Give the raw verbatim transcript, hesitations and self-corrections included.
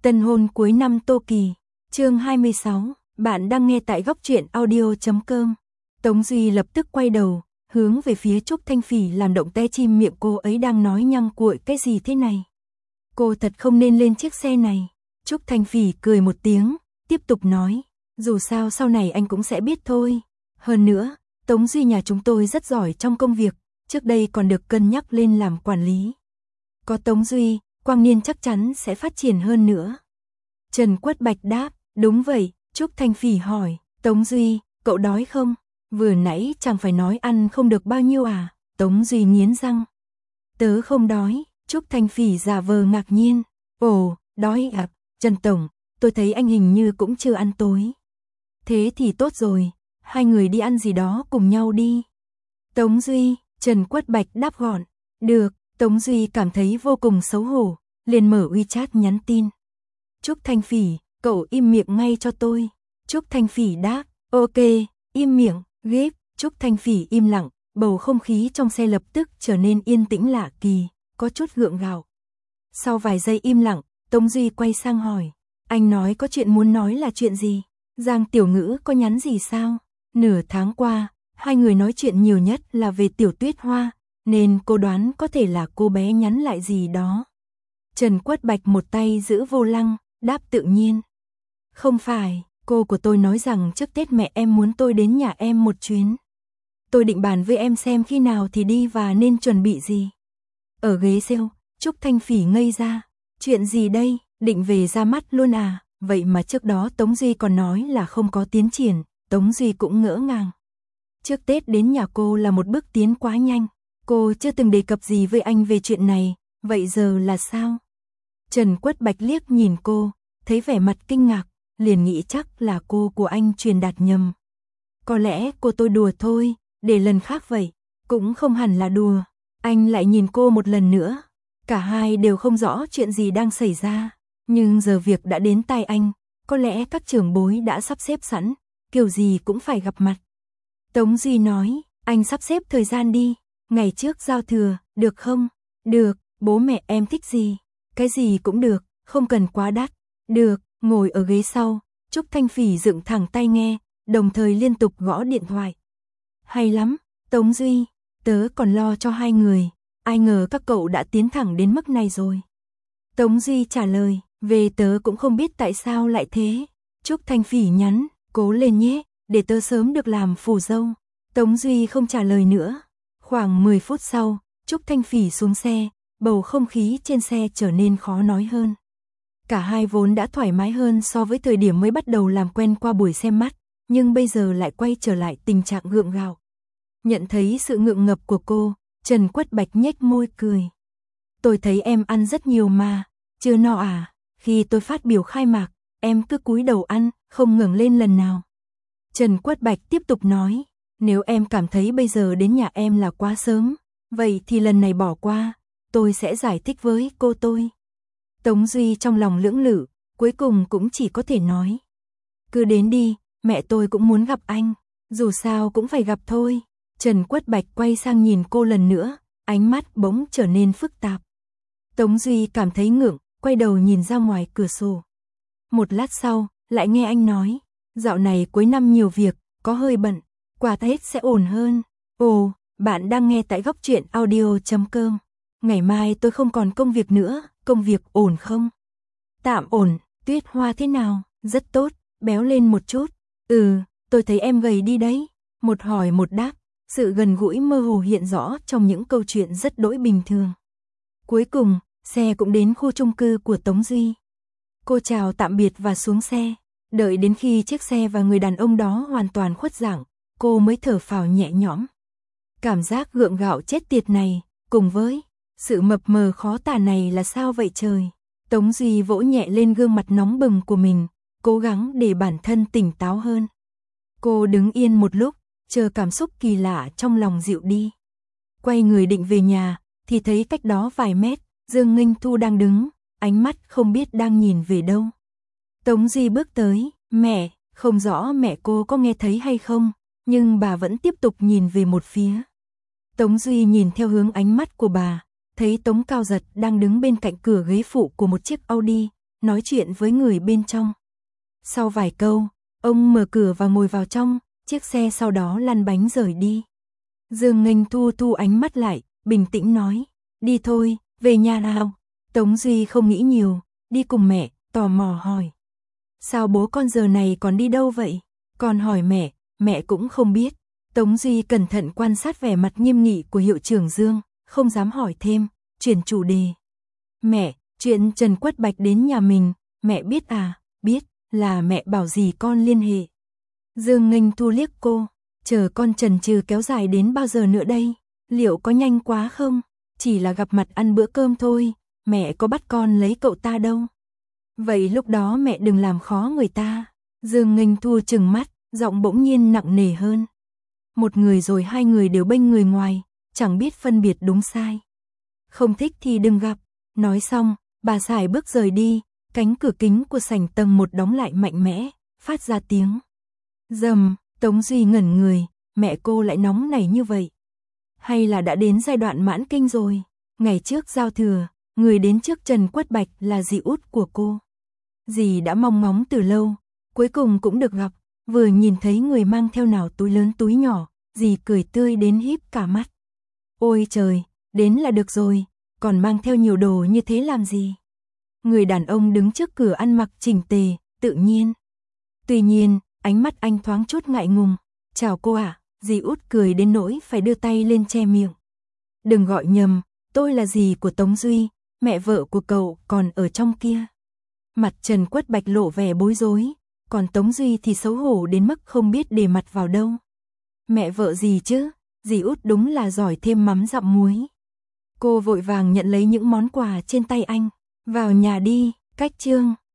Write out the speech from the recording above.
Tân hôn cuối năm Tô Kỳ, chương hai mươi sáu, bạn đang nghe tại góc truyện audio chấm com. Tống Duy lập tức quay đầu, hướng về phía Trúc Thanh Phỉ làm động te chim miệng, cô ấy đang nói nhăng cuội cái gì thế này. Cô thật không nên lên chiếc xe này. Trúc Thanh Phỉ cười một tiếng, tiếp tục nói, dù sao sau này anh cũng sẽ biết thôi. Hơn nữa, Tống Duy nhà chúng tôi rất giỏi trong công việc, trước đây còn được cân nhắc lên làm quản lý. Có Tống Duy, Quang Niên chắc chắn sẽ phát triển hơn nữa. Trần Quất Bạch đáp, đúng vậy. Trúc Thanh Phỉ hỏi, Tống Duy, cậu đói không? Vừa nãy chẳng phải nói ăn không được bao nhiêu à? Tống Duy nghiến răng. Tớ không đói. Trúc Thanh Phỉ giả vờ ngạc nhiên. Ồ, đói à? Trần Tổng, tôi thấy anh hình như cũng chưa ăn tối. Thế thì tốt rồi, hai người đi ăn gì đó cùng nhau đi. Tống Duy, Trần Quất Bạch đáp gọn. Được. Tống Duy cảm thấy vô cùng xấu hổ, liền mở WeChat nhắn tin. Trúc Thanh Phỉ, cậu im miệng ngay cho tôi. Trúc Thanh Phỉ đáp, ok, im miệng, ghép. Trúc Thanh Phỉ im lặng, bầu không khí trong xe lập tức trở nên yên tĩnh lạ kỳ, có chút gượng gạo. Sau vài giây im lặng, Tống Duy quay sang hỏi, anh nói có chuyện muốn nói là chuyện gì? Giang Tiểu Ngữ có nhắn gì sao? Nửa tháng qua, hai người nói chuyện nhiều nhất là về Tiểu Tuyết Hoa, nên cô đoán có thể là cô bé nhắn lại gì đó. Trần Quất Bạch một tay giữ vô lăng, đáp tự nhiên. Không phải, cô của tôi nói rằng trước Tết mẹ em muốn tôi đến nhà em một chuyến. Tôi định bàn với em xem khi nào thì đi và nên chuẩn bị gì. Ở ghế sale, Trúc Thanh Phỉ ngây ra. Chuyện gì đây, định về ra mắt luôn à? Vậy mà trước đó Tống Duy còn nói là không có tiến triển, Tống Duy cũng ngỡ ngàng. Trước Tết đến nhà cô là một bước tiến quá nhanh. Cô chưa từng đề cập gì với anh về chuyện này, vậy giờ là sao? Trần Quất Bạch liếc nhìn cô, thấy vẻ mặt kinh ngạc, liền nghĩ chắc là cô của anh truyền đạt nhầm. Có lẽ cô tôi đùa thôi, để lần khác vậy, cũng không hẳn là đùa. Anh lại nhìn cô một lần nữa, cả hai đều không rõ chuyện gì đang xảy ra, nhưng giờ việc đã đến tai anh, có lẽ các trưởng bối đã sắp xếp sẵn, kiểu gì cũng phải gặp mặt. Tống Duy nói, anh sắp xếp thời gian đi. Ngày trước giao thừa, được không? Được, bố mẹ em thích gì? Cái gì cũng được, không cần quá đắt. Được, ngồi ở ghế sau, Trúc Thanh Phỉ dựng thẳng tai nghe, đồng thời liên tục gõ điện thoại. Hay lắm, Tống Duy, tớ còn lo cho hai người, ai ngờ các cậu đã tiến thẳng đến mức này rồi. Tống Duy trả lời, về tớ cũng không biết tại sao lại thế. Trúc Thanh Phỉ nhắn, cố lên nhé, để tớ sớm được làm phù dâu. Tống Duy không trả lời nữa. Khoảng mười phút sau, Trúc Thanh Phỉ xuống xe, bầu không khí trên xe trở nên khó nói hơn. Cả hai vốn đã thoải mái hơn so với thời điểm mới bắt đầu làm quen qua buổi xem mắt, nhưng bây giờ lại quay trở lại tình trạng gượng gạo. Nhận thấy sự ngượng ngập của cô, Trần Quất Bạch nhếch môi cười. Tôi thấy em ăn rất nhiều mà, chưa no à? Khi tôi phát biểu khai mạc, em cứ cúi đầu ăn, không ngẩng lên lần nào. Trần Quất Bạch tiếp tục nói. Nếu em cảm thấy bây giờ đến nhà em là quá sớm, vậy thì lần này bỏ qua, tôi sẽ giải thích với cô tôi. Tống Duy trong lòng lưỡng lự, cuối cùng cũng chỉ có thể nói. Cứ đến đi, mẹ tôi cũng muốn gặp anh, dù sao cũng phải gặp thôi. Trần Quất Bạch quay sang nhìn cô lần nữa, ánh mắt bỗng trở nên phức tạp. Tống Duy cảm thấy ngượng, quay đầu nhìn ra ngoài cửa sổ. Một lát sau, lại nghe anh nói, dạo này cuối năm nhiều việc, có hơi bận. Qua Tết sẽ ổn hơn. Ồ, bạn đang nghe tại góc truyện audio chấm com. Ngày mai tôi không còn công việc nữa, công việc ổn không? Tạm ổn, Tuyết Hoa thế nào? Rất tốt, béo lên một chút. Ừ, tôi thấy em gầy đi đấy. Một hỏi một đáp, sự gần gũi mơ hồ hiện rõ trong những câu chuyện rất đỗi bình thường. Cuối cùng, xe cũng đến khu chung cư của Tống Duy. Cô chào tạm biệt và xuống xe. Đợi đến khi chiếc xe và người đàn ông đó hoàn toàn khuất dạng, cô mới thở phào nhẹ nhõm. Cảm giác gượng gạo chết tiệt này, cùng với sự mập mờ khó tả này là sao vậy trời? Tống Duy vỗ nhẹ lên gương mặt nóng bừng của mình, cố gắng để bản thân tỉnh táo hơn. Cô đứng yên một lúc, chờ cảm xúc kỳ lạ trong lòng dịu đi. Quay người định về nhà, thì thấy cách đó vài mét, Dương Nghinh Thu đang đứng, ánh mắt không biết đang nhìn về đâu. Tống Duy bước tới, mẹ, không rõ mẹ cô có nghe thấy hay không, nhưng bà vẫn tiếp tục nhìn về một phía. Tống Duy nhìn theo hướng ánh mắt của bà, thấy Tống Cao Giật đang đứng bên cạnh cửa ghế phụ của một chiếc Audi, nói chuyện với người bên trong. Sau vài câu, ông mở cửa và ngồi vào trong, chiếc xe sau đó lăn bánh rời đi. Dương Nghênh thu thu ánh mắt lại, bình tĩnh nói, đi thôi, về nhà nào. Tống Duy không nghĩ nhiều, đi cùng mẹ, tò mò hỏi. Sao bố con giờ này còn đi đâu vậy? Con hỏi mẹ, mẹ cũng không biết. Tống Duy cẩn thận quan sát vẻ mặt nghiêm nghị của hiệu trưởng Dương, không dám hỏi thêm, chuyển chủ đề. Mẹ, chuyện Trần Quất Bạch đến nhà mình, mẹ biết à? Biết, là mẹ bảo gì con liên hệ. Dương Nghênh thu liếc cô, chờ con chần chừ kéo dài đến bao giờ nữa đây? Liệu có nhanh quá không? Chỉ là gặp mặt ăn bữa cơm thôi, mẹ có bắt con lấy cậu ta đâu. Vậy lúc đó mẹ đừng làm khó người ta. Dương Nghênh thu trừng mắt, giọng bỗng nhiên nặng nề hơn. Một người rồi hai người đều bênh người ngoài, chẳng biết phân biệt đúng sai. Không thích thì đừng gặp. Nói xong, bà sải bước rời đi, cánh cửa kính của sảnh tầng một đóng lại mạnh mẽ, phát ra tiếng rầm. Tống Duy ngẩn người, mẹ cô lại nóng nảy như vậy. Hay là đã đến giai đoạn mãn kinh rồi? Ngày trước giao thừa, người đến trước Trần Quất Bạch là dì út của cô. Dì đã mong ngóng từ lâu, cuối cùng cũng được gặp, vừa nhìn thấy người mang theo nào túi lớn túi nhỏ, dì cười tươi đến híp cả mắt. Ôi trời, đến là được rồi, còn mang theo nhiều đồ như thế làm gì? Người đàn ông đứng trước cửa ăn mặc chỉnh tề, tự nhiên. Tuy nhiên, ánh mắt anh thoáng chút ngại ngùng. Chào cô ạ, à? Dì út cười đến nỗi phải đưa tay lên che miệng. Đừng gọi nhầm, tôi là dì của Tống Duy, mẹ vợ của cậu còn ở trong kia. Mặt Trần Quất Bạch lộ vẻ bối rối, còn Tống Duy thì xấu hổ đến mức không biết để mặt vào đâu. Mẹ vợ gì chứ, dì út đúng là giỏi thêm mắm dặm muối. Cô vội vàng nhận lấy những món quà trên tay anh. Vào nhà đi, cách chương.